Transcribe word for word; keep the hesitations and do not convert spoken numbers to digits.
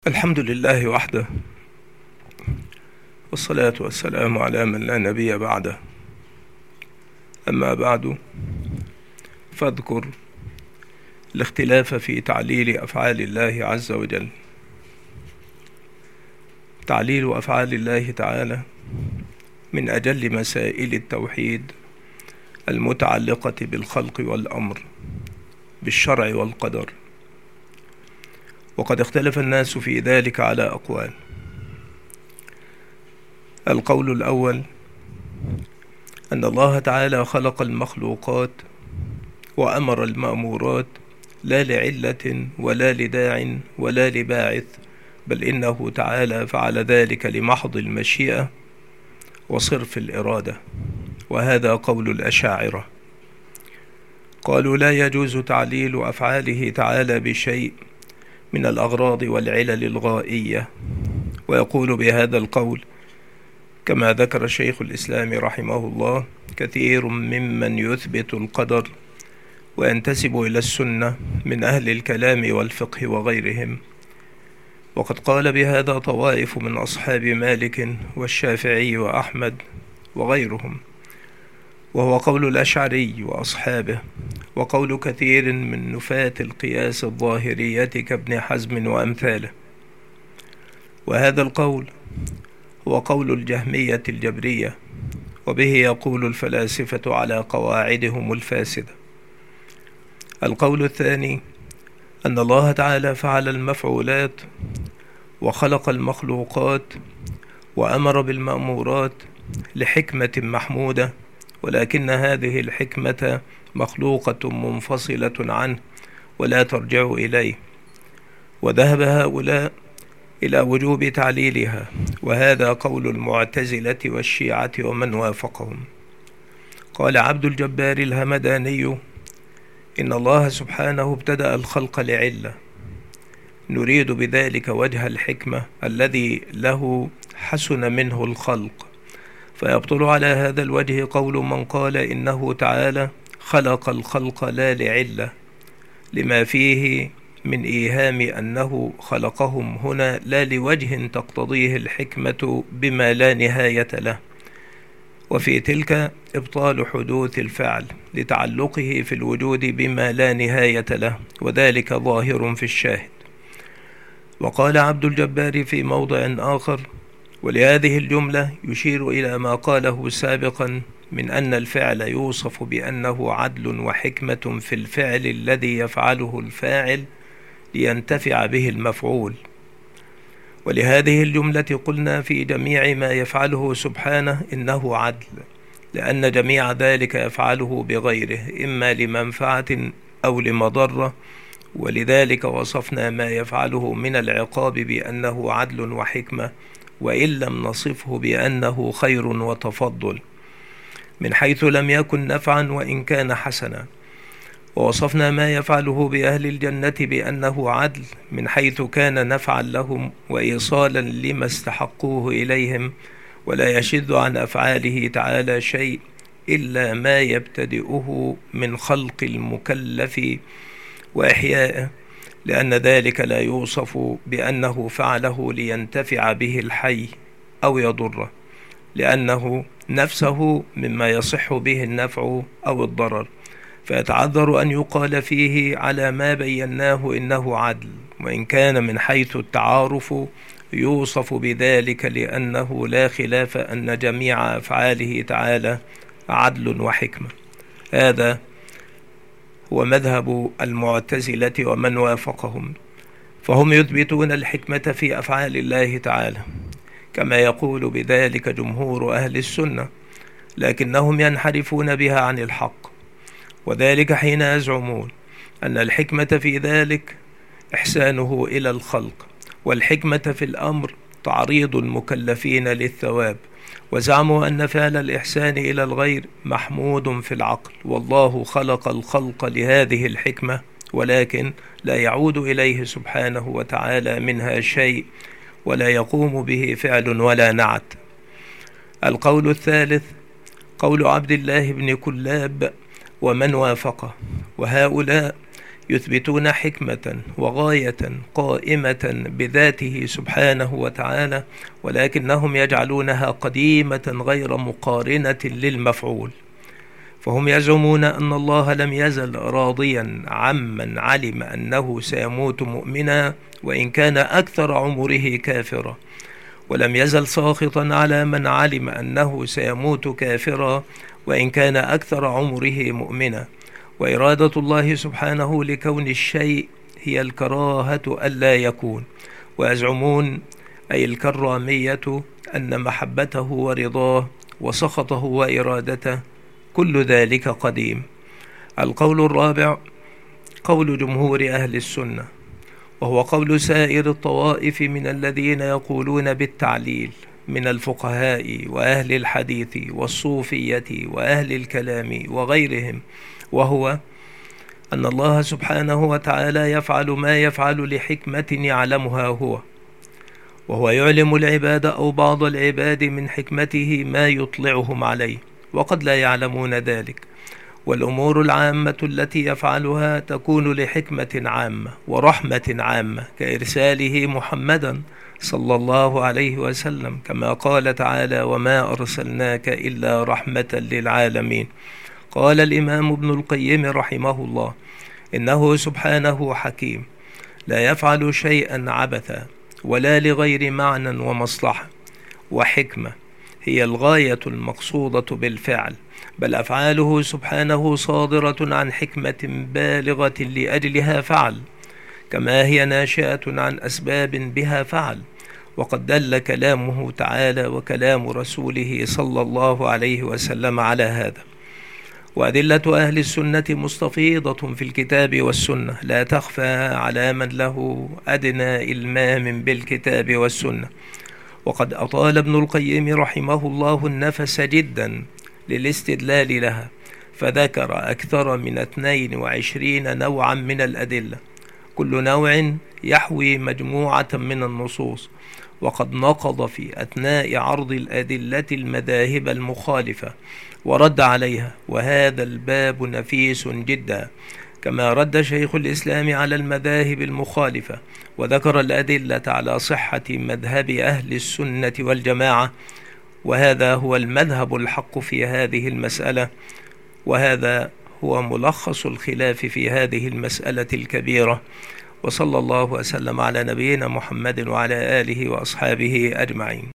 الحمد لله وحده، والصلاة والسلام على من لا نبي بعده. أما بعد، فاذكر الاختلاف في تعليل أفعال الله عز وجل. تعليل أفعال الله تعالى من أجل مسائل التوحيد المتعلقة بالخلق والأمر، بالشرع والقدر، وقد اختلف الناس في ذلك على أقوال. القول الأول أن الله تعالى خلق المخلوقات وأمر المأمورات لا لعلة ولا لداع ولا لباعث، بل إنه تعالى فعل ذلك لمحض المشيئة وصرف الإرادة، وهذا قول الأشاعرة. قالوا لا يجوز تعليل أفعاله تعالى بشيء من الأغراض والعلل الغائية، ويقول بهذا القول كما ذكر شيخ الإسلام رحمه الله كثير ممن يثبت القدر وينتسب إلى السنة من أهل الكلام والفقه وغيرهم، وقد قال بهذا طوائف من أصحاب مالك والشافعي وأحمد وغيرهم، وهو قول الأشعري وأصحابه، وقول كثير من نفاة القياس الظاهرية كابن حزم وأمثاله. وهذا القول هو قول الجهمية الجبرية، وبه يقول الفلاسفة على قواعدهم الفاسدة. القول الثاني أن الله تعالى فعل المفعولات وخلق المخلوقات وأمر بالمأمورات لحكمة محمودة، ولكن هذه الحكمة مخلوقة منفصلة عنه ولا ترجع إليه، وذهب هؤلاء إلى وجوب تعليلها، وهذا قول المعتزلة والشيعة ومن وافقهم. قال عبد الجبار الهمداني إن الله سبحانه ابتدأ الخلق لعلة، نريد بذلك وجه الحكمة الذي له حسن منه الخلق، فيبطل على هذا الوجه قول من قال إنه تعالى خلق الخلق لا لعلة، لما فيه من إيهام أنه خلقهم هنا لا لوجه تقتضيه الحكمة بما لا نهاية له، وفي تلك إبطال حدوث الفعل لتعلقه في الوجود بما لا نهاية له، وذلك ظاهر في الشاهد. وقال عبد الجبار في موضع آخر: ولهذه الجملة يشير إلى ما قاله سابقا من أن الفعل يوصف بأنه عدل وحكمة في الفعل الذي يفعله الفاعل لينتفع به المفعول. ولهذه الجملة قلنا في جميع ما يفعله سبحانه إنه عدل، لأن جميع ذلك يفعله بغيره إما لمنفعة أو لمضرة، ولذلك وصفنا ما يفعله من العقاب بأنه عدل وحكمة، وإن لم نصفه بأنه خير وتفضل من حيث لم يكن نفعا وإن كان حسنا. ووصفنا ما يفعله بأهل الجنة بأنه عدل من حيث كان نفعا لهم وإيصالا لما استحقوه إليهم، ولا يشذ عن أفعاله تعالى شيء إلا ما يبتدئه من خلق المكلف وإحيائه، لأن ذلك لا يوصف بأنه فعله لينتفع به الحي أو يضره، لأنه نفسه مما يصح به النفع أو الضرر، فيتعذر أن يقال فيه على ما بيناه إنه عدل، وإن كان من حيث التعارف يوصف بذلك، لأنه لا خلاف أن جميع أفعاله تعالى عدل وحكمة. هذا هو مذهب المعتزلة ومن وافقهم، فهم يثبتون الحكمة في أفعال الله تعالى كما يقول بذلك جمهور أهل السنة، لكنهم ينحرفون بها عن الحق، وذلك حين يزعمون أن الحكمة في ذلك إحسانه إلى الخلق، والحكمة في الأمر تعريض المكلفين للثواب، وزعموا أن فعل الإحسان إلى الغير محمود في العقل، والله خلق الخلق لهذه الحكمة، ولكن لا يعود إليه سبحانه وتعالى منها شيء، ولا يقوم به فعل ولا نعت. القول الثالث قول عبد الله بن كلاب ومن وافقه، وهؤلاء يثبتون حكمة وغاية قائمة بذاته سبحانه وتعالى، ولكنهم يجعلونها قديمة غير مقارنة للمفعول. فهم يزعمون أن الله لم يزل راضيا عمن علم أنه سيموت مؤمنا وإن كان أكثر عمره كافرا، ولم يزل ساخطا على من علم أنه سيموت كافرا وإن كان أكثر عمره مؤمنا. وإرادة الله سبحانه لكون الشيء هي الكراهة ألا يكون. ويزعمون أي الكرامية أن محبته ورضاه وسخطه وإرادته كل ذلك قديم. القول الرابع قول جمهور أهل السنة، وهو قول سائر الطوائف من الذين يقولون بالتعليل من الفقهاء وأهل الحديث والصوفية وأهل الكلام وغيرهم، وهو أن الله سبحانه وتعالى يفعل ما يفعل لحكمة يعلمها هو، وهو يعلم العباد أو بعض العباد من حكمته ما يطلعهم عليه، وقد لا يعلمون ذلك. والأمور العامة التي يفعلها تكون لحكمة عامة ورحمة عامة، كإرساله محمدا صلى الله عليه وسلم، كما قال تعالى: وما أرسلناك إلا رحمة للعالمين. قال الإمام ابن القيم رحمه الله: إنه سبحانه حكيم لا يفعل شيئا عبثا ولا لغير معنى ومصلحة، وحكمة هي الغاية المقصودة بالفعل، بل أفعاله سبحانه صادرة عن حكمة بالغة لأجلها فعل، كما هي ناشئة عن أسباب بها فعل. وقد دل كلامه تعالى وكلام رسوله صلى الله عليه وسلم على هذا. وأدلة أهل السنة مستفيضة في الكتاب والسنة، لا تخفى على من له أدنى إلمام بالكتاب والسنة. وقد أطال ابن القيم رحمه الله النفس جدا للاستدلال لها، فذكر أكثر من اثنين وعشرين نوعا من الأدلة، كل نوع يحوي مجموعة من النصوص. وقد نقض في أثناء عرض الأدلة المذاهب المخالفة ورد عليها، وهذا الباب نفيس جدا، كما رد شيخ الإسلام على المذاهب المخالفة وذكر الأدلة على صحة مذهب أهل السنة والجماعة، وهذا هو المذهب الحق في هذه المسألة، وهذا هو ملخص الخلاف في هذه المسألة الكبيرة. وصلى الله وسلم على نبينا محمد وعلى آله وأصحابه أجمعين.